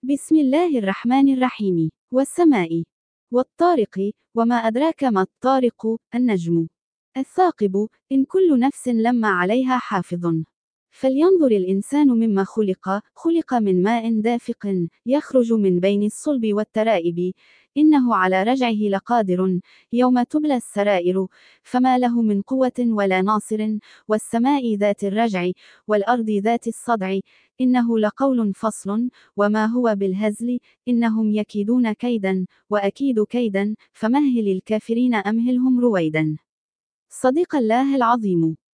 بسم الله الرحمن الرحيم. والسماء والطارق وما أدراك ما الطارق. النجم الثاقب. إن كل نفس لما عليها حافظ. فلينظر الإنسان مما خلق. خلق من ماء دافق يخرج من بين الصلب والترائب. إنه على رجعه لقادر. يوم تبلى السرائر. فما له من قوة ولا ناصر. والسماء ذات الرجع والأرض ذات الصدع. إنه لقول فصل وما هو بالهزل. إنهم يكيدون كيدا وأكيد كيدا فمهل الكافرين أمهلهم رويدا. صدق الله العظيم.